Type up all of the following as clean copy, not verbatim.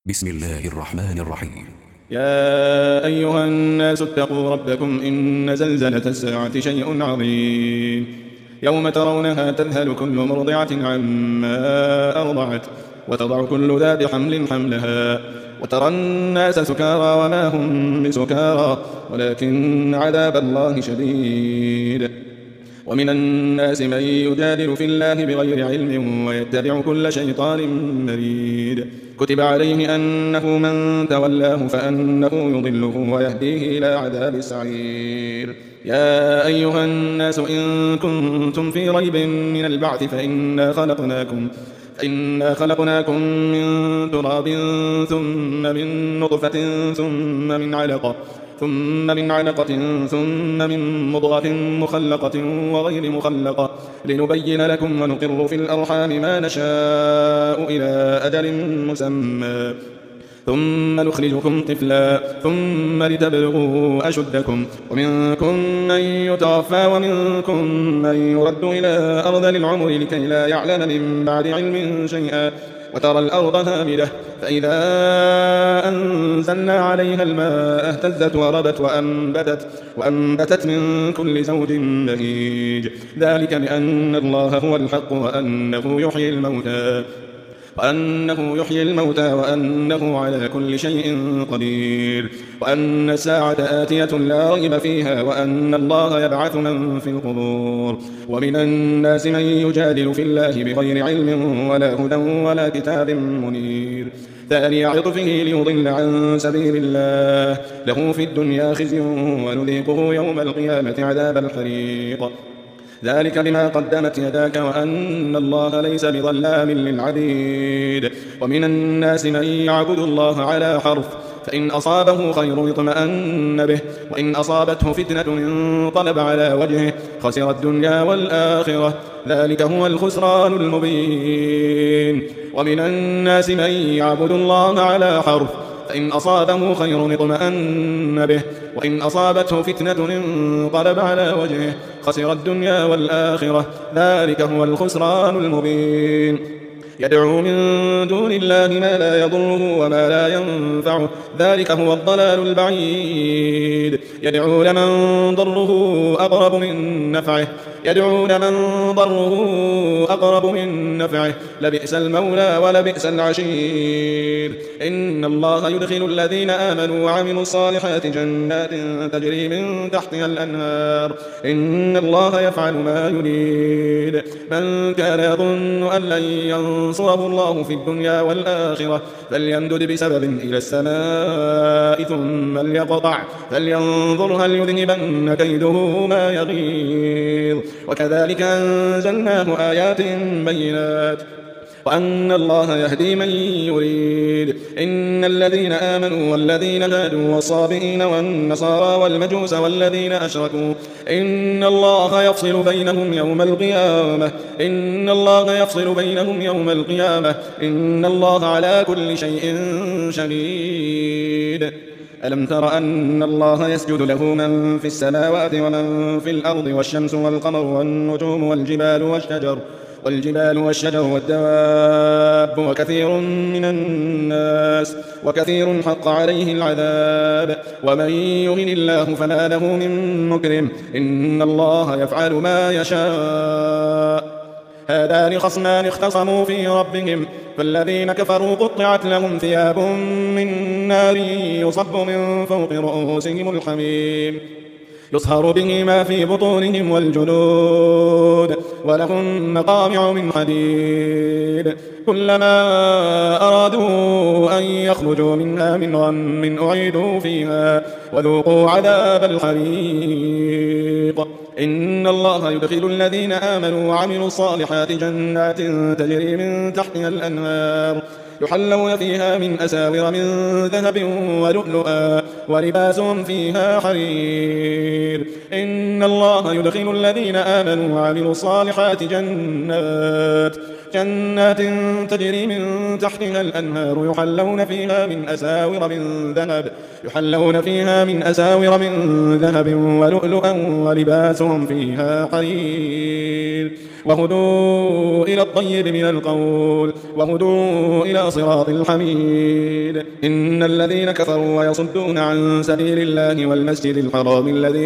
بسم الله الرحمن الرحيم. يا أيها الناس اتقوا ربكم إن زلزلة الساعة شيء عظيم. يوم ترونها تذهل كل مرضعة عما أرضعت وتضع كل ذات حمل حملها وترى الناس سكارى وما هم بسكارى ولكن عذاب الله شديد. ومن الناس من يجادل في الله بغير علم ويتبع كل شيطان مريد. كتب عليه أنه من تولاه فأنه يضله ويهديه إلى عذاب السعير. يا أيها الناس إن كنتم في ريب من البعث فإنا خلقناكم من تراب ثم من نطفة ثم من علقة ثم من مضغة مخلقة وغير مخلقة لنبين لكم ونقر في الأرحام ما نشاء إلى أجل مسمى ثم نخرجكم طفلا ثم لتبلغوا أشدكم ومنكم من يتوفى ومنكم من يرد إلى أرذل العمر لكي لا يعلم من بعد علم شيئا. وترى الأرض هامدة فإذا أنزلنا عليها الماء اهتزت وربت وأنبتت من كل زوج بهيج. ذلك بأن الله هو الحق وأنه يحيي الموتى وأنه على كل شيء قدير وأن الساعة آتية لا ريب فيها وأن الله يبعث من في القبور. ومن الناس من يجادل في الله بغير علم ولا هدى ولا كتاب منير. ثاني عطفه ليضل عن سبيل الله له في الدنيا خزي ونذيقه يوم القيامة عذاب الحريق. ذلك بما قدمت يداك وأن الله ليس بظلام للعبيد. ومن الناس من يعبد الله على حرف فإن أصابه خير اطمأن به وإن أصابته فتنة انقلب على وجهه خسر الدنيا والآخرة ذلك هو الخسران المبين. ومن الناس من يعبد الله على حرف فإن أصابه خير اطمأن به وإن أصابته فتنة انقلب على وجهه خسر الدنيا والآخرة ذلك هو الخسران المبين. يدعو من دون الله ما لا يضره وما لا ينفعه ذلك هو الضلال البعيد. يدعو لمن ضره أقرب من نفعه لبئس المولى ولبئس العشير. إن الله يدخل الذين آمنوا وعملوا الصالحات جنات تجري من تحتها الأنهار إن الله يفعل ما يريد. من كان يظن أن لن ينصره الله في الدنيا والآخرة فليمدد بسبب إلى السماء ثم ليقطع فلينظر هل يذهبن كيده ما يغيظ. وكذلك أنزلناه آيات بينات وأن الله يهدي من يريد. إن الذين آمنوا والذين هادوا والصابئين والنصارى والمجوس والذين أشركوا إن الله يفصل بينهم يوم القيامة إن الله على كل شيء شهيد. ألم تر أن الله يسجد له من في السماوات ومن في الأرض والشمس والقمر والنجوم والجبال والشجر والدواب وكثير حق عليه العذاب ومن يهن الله فما له من مكرم إن الله يفعل ما يشاء. هذان خصمان اختصموا في ربهم فالذين كفروا قطعت لهم ثياب من نار يصب من فوق رؤوسهم الحميم يصهر به ما في بطونهم والجلود ولهم مقامع من حديد كلما أرادوا أن يخرجوا منها من غم أعيدوا فيها وذوقوا عذاب الحريق. إن الله يدخل الذين آمنوا وعملوا الصالحات جنات تجري من تحتها الأنهار يحلون فيها من أساور من ذهب ولؤلؤا ولباسهم فيها حرير. إن الله يدخل الذين آمنوا وعملوا الصالحات جنات تجري من تحتها الأنهار يحلون فيها من أساور من ذهب ولؤلؤا ولباسهم فيها حرير. خبير وهدوا إلى الطيب من القول وهدوا إلى صراط الحميد إن الذين كفروا ويصدون عن سبيل الله والمسجد الحرام الذي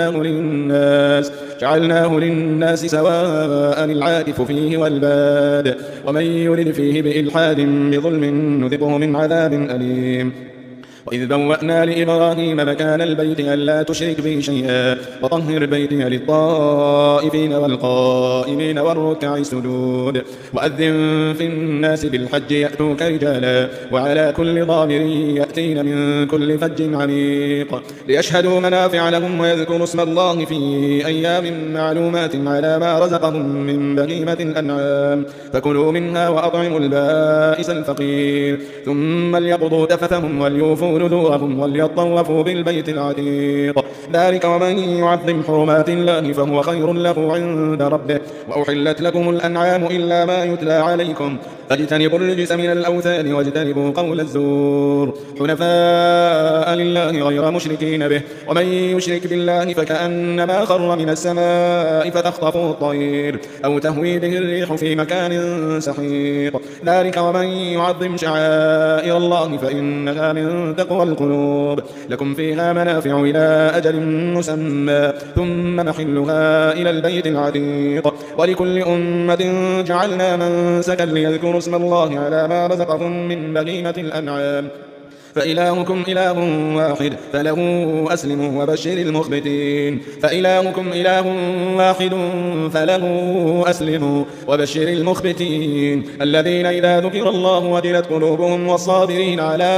جعلناه للناس سواء العاكف فيه والباد ومن يرد فيه بإلحاد بظلم نذقه من عذاب أليم وإذ بوأنا لإبراهيم مكان البيت ألا تشرك به شيئا وطهر بيتي للطائفين والقائمين والركع السجود وأذن في الناس بالحج يأتوك رجالا وعلى كل ضامر يأتين من كل فج عميق ليشهدوا منافع لهم ويذكروا اسم الله في أيام معلومات على ما رزقهم من بهيمة الأنعام فكلوا منها وأطعموا البائس الفقير ثم ليقضوا تفثهم وليوفوا نذورهم وليطوفوا بالبيت العتيق ذلك ومن يعظم حرمات الله فهو خير له عند ربه وأحلت لكم الأنعام إلا ما يتلى عليكم فاجتنبوا الرجس من الأوثان واجتنبوا قول الزور حنفاء لله غير مشركين به ومن يشرك بالله فكأنما خر من السماء فتخطفه الطير أو تهوي به الريح في مكان سحيق ذلك ومن يعظم شعائر الله فإنها من تقوى القلوب لكم فيها منافع إلى أجل مسمى ثم محلها إلى البيت العتيق ولكل أمة جعلنا منسكا ليذكروا اسم الله على ما رزقهم من بهيمة الأنعام فإلهكم إله واحد فله أسلموا وبشر المخبتين فإلهكم إله واحد فله أسلموا وبشر المخبتين الذين إذا ذكر الله وجلت قلوبهم والصابرين على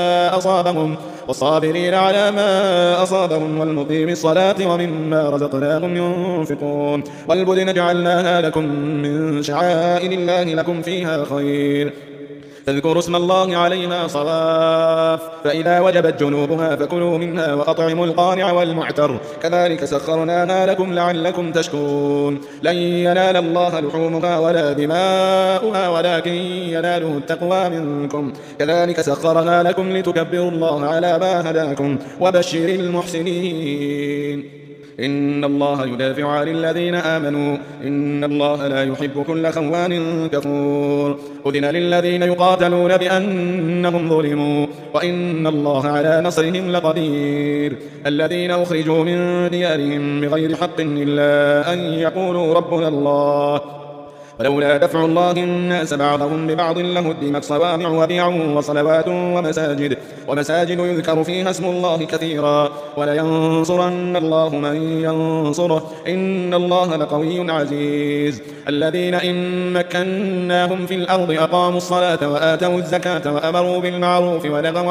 ما أصابهم والمقيم الصلاة ومما رزقناهم ينفقون والبدن جعلناها لكم من شعائر الله لكم فيها خير فاذكروا اسم الله عليها صواف فإذا وجبت جنوبها فكلوا منها وأطعموا القانع والمعتر كذلك سخرناها لكم لعلكم تشكرون لن ينال الله لحومها ولا دماؤها ولكن يناله التقوى منكم كذلك سخرها لكم لتكبروا الله على ما هداكم وبشر المحسنين إن الله يدافع عن الذين آمنوا إن الله لا يحب كل خوان كفور أذن للذين يقاتلون بأنهم ظلموا وإن الله على نصرهم لقدير الذين أخرجوا من ديارهم بغير حق إلا أن يقولوا ربنا الله ولولا دفع الله الناس بعضهم ببعض لهدمت صوامع وبيع وصلوات ومساجد يذكر فيها اسم الله كثيرا ولينصرن الله من ينصره إن الله لقوي عزيز الذين إن مكناهم في الأرض أقاموا الصلاة وآتوا الزكاة وأمروا بالمعروف ونهوا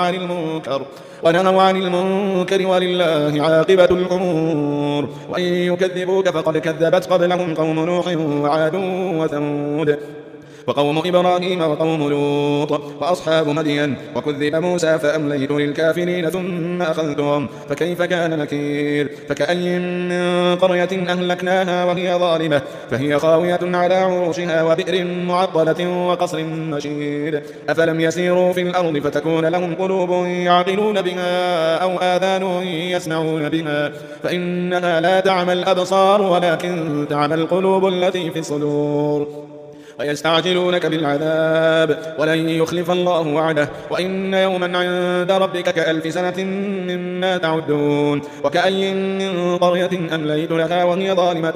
عن المنكر ولله عاقبة الأمور وإن يكذبوك فقد كذبت قبلهم قوم نوح وعاد وثمود وقوم إبراهيم وقوم لوط وأصحاب مدين وكذب موسى فأمليت للكافرين ثم أخذتهم فكيف كان نكير فكأي من قرية أهلكناها وهي ظالمة فهي خاوية على عروشها وبئر معطلة وقصر مشيد أفلم يسيروا في الأرض فتكون لهم قلوب يعقلون بها أو آذان يسمعون بها فإنها لا تعمى الأبصار ولكن تعمى القلوب التي في الصدور ويستعجلونك بالعذاب ولن يخلف الله وعده وإن يوما عند ربك كألف سنة مما تعدون وكأي من قرية أمليت لها وهي ظالمة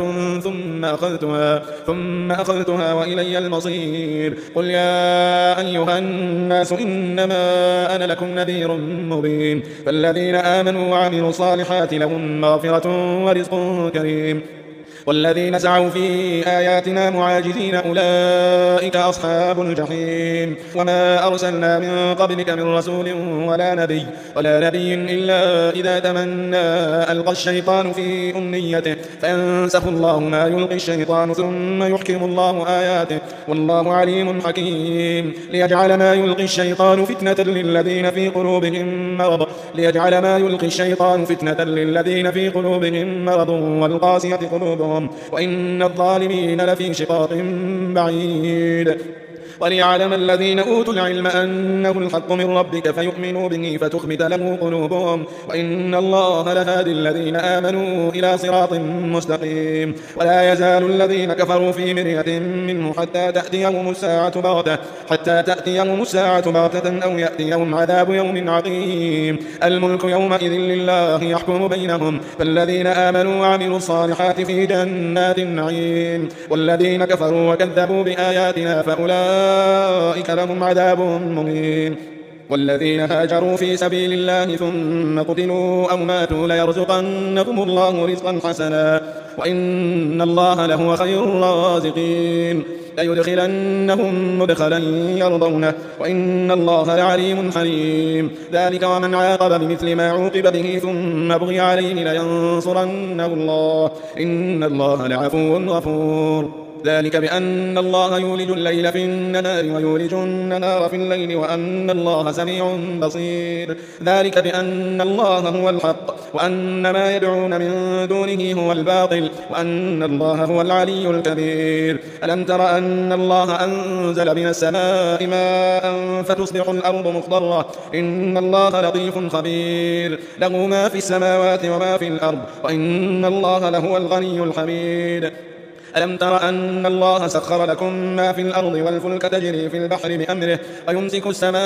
ثم أخذتها وإلي المصير قل يا أيها الناس إنما أنا لكم نذير مبين فالذين آمنوا وعملوا الصالحات لهم مغفرة ورزق كريم والذين سعوا في آياتنا معاجزين أولئك أصحاب الجحيم وما أرسلنا من قبلك من رسول ولا نبي إلا إذا تمنى ألقى الشيطان في أمنيته فينسخ الله ما يلقي الشيطان ثم يحكم الله آياته والله عليم حكيم ليجعل ما يلقي الشيطان فتنة للذين في قلوبهم مرض والقاسية قلوبهم وإن الظالمين لفي شقاق بعيد وليعلم الذين أوتوا العلم أنه الحق من ربك فيؤمنوا به فتخبت له قلوبهم وإن الله لهادي الذين آمنوا إلى صراط مستقيم. ولا يزال الذين كفروا في مرية منه حتى تأتيهم الساعة بغتة أو يأتيهم عذاب يوم عقيم. الملك يومئذ لله يحكم بينهم فالذين آمنوا وعملوا الصالحات في جنات النعيم والذين كفروا وكذبوا بآياتنا فأولئك لهم عذاب مهين. والذين هاجروا في سبيل الله ثم قتلوا أو ماتوا ليرزقنهم الله رزقا حسنا وإن الله لهو خير الرازقين. ليدخلنهم مدخلا يرضونه وإن الله لعليم حليم. ذلك ومن عاقب بمثل ما عوقب به ثم بغي عليه لينصرنه الله إن الله لعفو غفور. ذلك بأن الله يولج الليل في النهار ويولج النهار في الليل وأن الله سميع بصير. ذلك بأن الله هو الحق وأن ما يدعون من دونه هو الباطل وأن الله هو العلي الكبير. ألم تر أن الله أنزل من السماء ماء فتصبح الأرض مخضرة إن الله لطيف خبير. له ما في السماوات وما في الأرض وإن الله لهو الغني الحميد. ألم تر أن الله سخر لكم ما في الأرض والفلك تجري في البحر بأمره ويمسك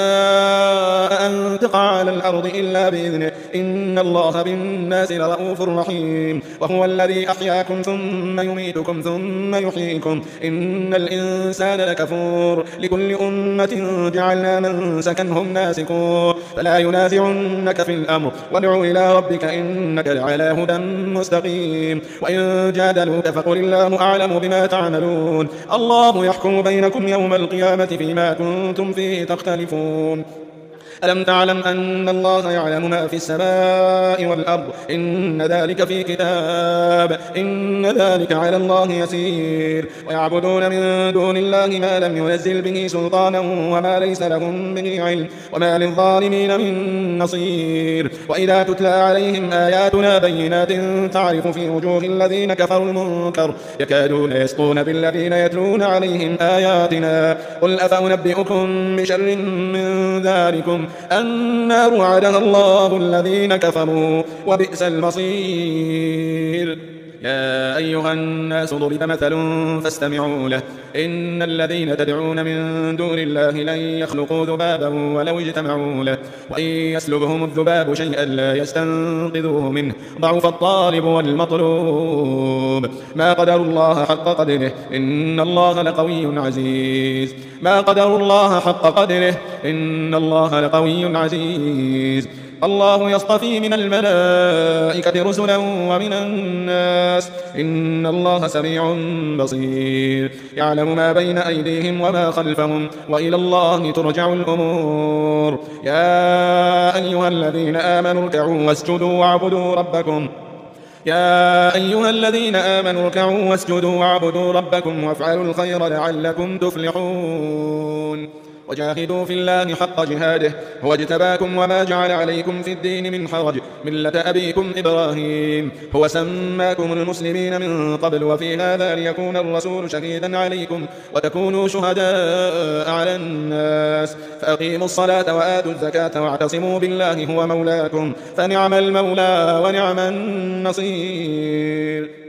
السماء أن تقع على الأرض إلا بإذنه إن الله بالناس لرؤوف رحيم. وهو الذي أحياكم ثم يميتكم ثم يحييكم إن الإنسان لكفور. لكل أمة جعلنا منسكا هم ناسكوه فلا ينازعنك في الأمر وادع إلى ربك إنك لعلى هدى مستقيم. وإن جادلوك فقل الله أعلم بما تعملون الله يحكم بينكم يوم القيامة فيما كنتم فيه تختلفون. ألم تعلم أن الله يعلم ما في السماء والأرض إن ذلك في كتاب إن ذلك على الله يسير. ويعبدون من دون الله ما لم ينزل به سلطانا وما ليس لهم به علم وما للظالمين من نصير. وإذا تتلى عليهم آياتنا بينات تعرف في وجوه الذين كفروا المنكر يكادون يسطون بالذين يتلون عليهم آياتنا قل أفأنبئكم بشر من ذلكم النار وعدها الله الذين كفروا وبئس المصير. يا أيها الناس ضرب مثل فاستمعوا له إن الذين تدعون من دون الله لن يخلقوا ذبابا ولو اجتمعوا له وإن يسلبهم الذباب شيئا لا يستنقذوه منه ضعف الطالب والمطلوب. ما قدر الله حق قدره إن الله لقوي عزيز. ما قدر الله حق قدره إن الله لقوي عزيز. الله يصطفي من الملائكة رسلا ومن الناس إن الله سميع بصير. يعلم ما بين أيديهم وما خلفهم وإلى الله ترجع الأمور. يا أيها الذين آمنوا اركعوا واسجدوا واعبدوا ربكم وافعلوا الخير لعلكم تفلحون. وجاهدوا في الله حق جهاده هو اجتباكم وما جعل عليكم في الدين من حرج ملة أبيكم إبراهيم هو سماكم المسلمين من قبل وفي هذا ليكون الرسول شهيدا عليكم وتكونوا شهداء على الناس. فأقيموا الصلاة وآتوا الزكاة واعتصموا بالله هو مولاكم فنعم المولى ونعم النصير.